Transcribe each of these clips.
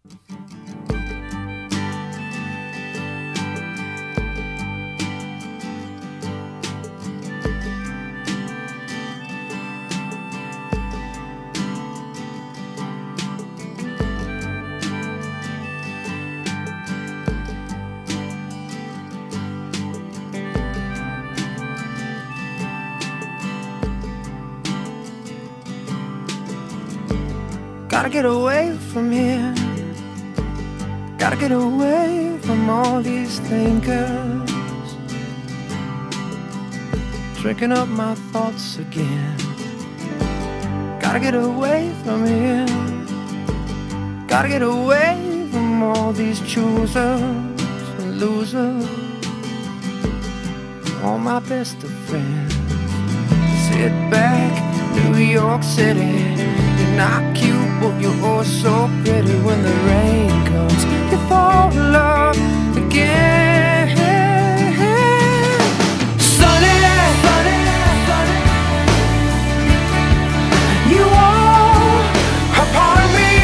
Gotta get away from here. Gotta get away from all these thinkers, drinking up my thoughts again. Gotta get away from here. Gotta get away from all these choosers and losers, all my best of friends. Sit back, New York City. You're not cute, but you're oh so pretty. When the rain comes, you fall in love again. Sunny, sunny, sunny. You are a part of me.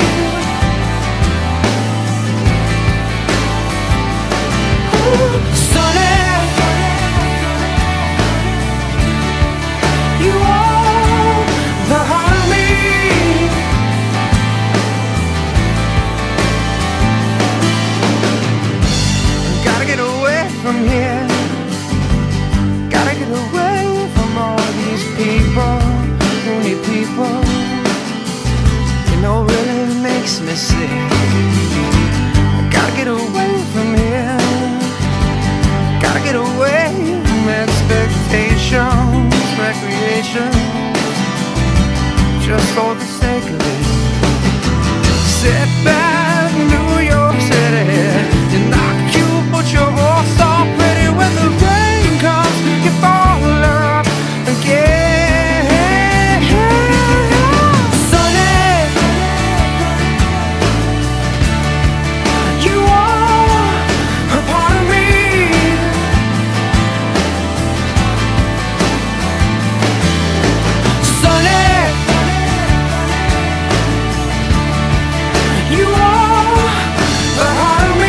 Ooh, sunny, you are the heart of me. From here, gotta get away from all these people, only people, you know, really makes me sick. I gotta get away from here, gotta get away from expectations, recreation, just for the sake of it. Sit back, New York City. You're not cute, but you're all so pretty. When the rain comes, you fall in love again. Sunny, you are a part of me. Sunny, you are the heart of me.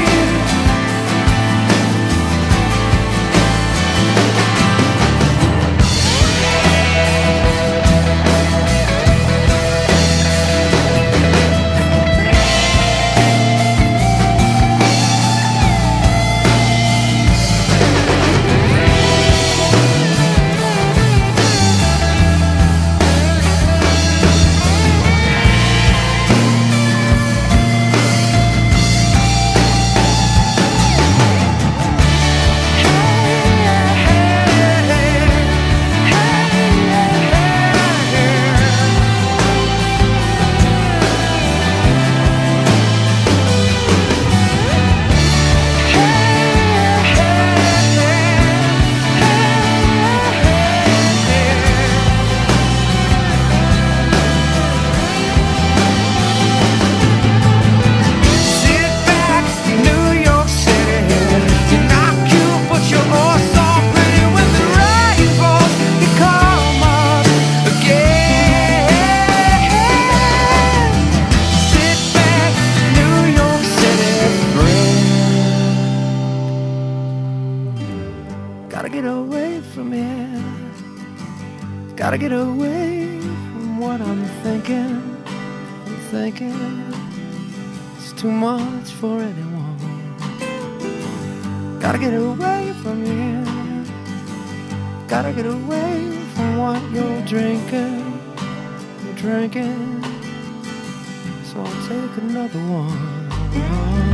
Gotta get away from here. Gotta get away from what I'm thinking. It's too much for anyone. Gotta get away from here. Gotta get away from what you're drinking. So I'll take another one.